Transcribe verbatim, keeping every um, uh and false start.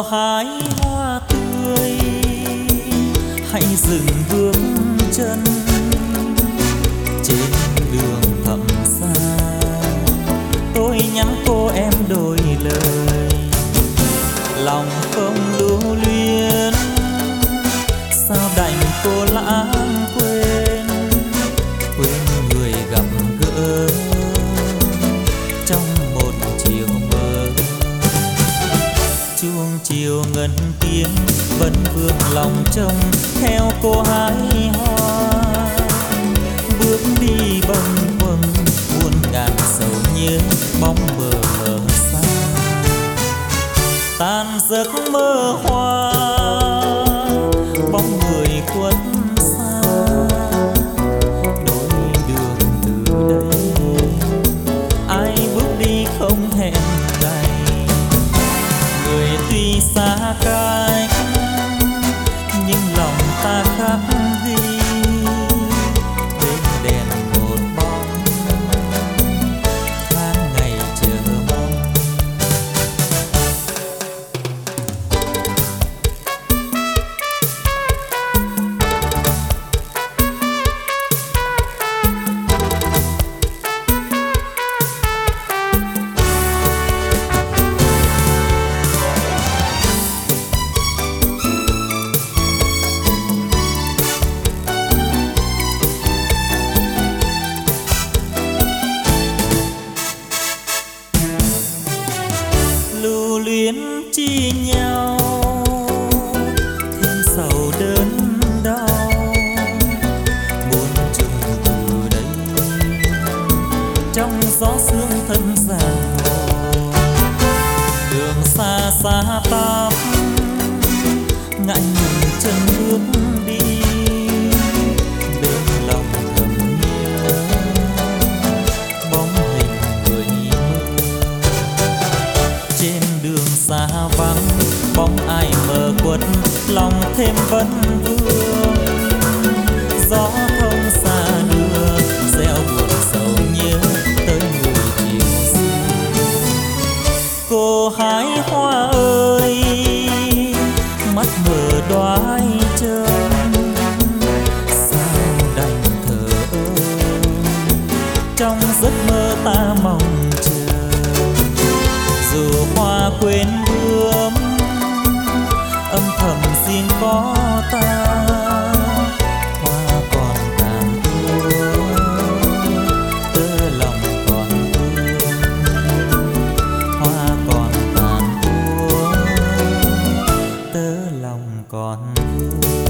hái hoa tươi hãy dừng bước chân trên đường thẳm xa. Tôi nhắn cô em đôi lời lòng không lưu luyến, sao đành cô lãng quên quên người gặp gỡ trong một chiều mơ. Chuông chiều ngân tiếng vẫn vương lòng trông theo cô hái hoa, bước đi bâng khuâng muôn ngàn sầu nhớ bóng mờ mờ xa. Tan giấc mơ hoa bóng người khuất xa, đôi đường từ đây ai bước đi không hẹn ngày. Người tuy xa cách nhưng lòng ta khắc ghi bên đèn một bóng tháng ngày chờ mong. Lưu luyến chi nhau thêm sầu đớn đau, buồn chung từ đây trong gió sương thân giang hồ. Đường xa xa tắp ngại ngùng chân bước đi, bên lòng thầm nhớ bóng hình người mơ. Trên đường xa vắng bóng ai mờ quất lòng thêm vấn vương. Gió thông xa đưa gieo buồn sầu nhớ tới người chiều xưa. Cô hái hoa ơi mắt mờ đoái trông, sao đành thở ơ trong giấc mơ ta mong chờ. Dù hoa quên bướm âm thầm xin có ta, hoa còn tàn úa tơ lòng còn vương. Hoa còn tàn úa tơ lòng còn vương.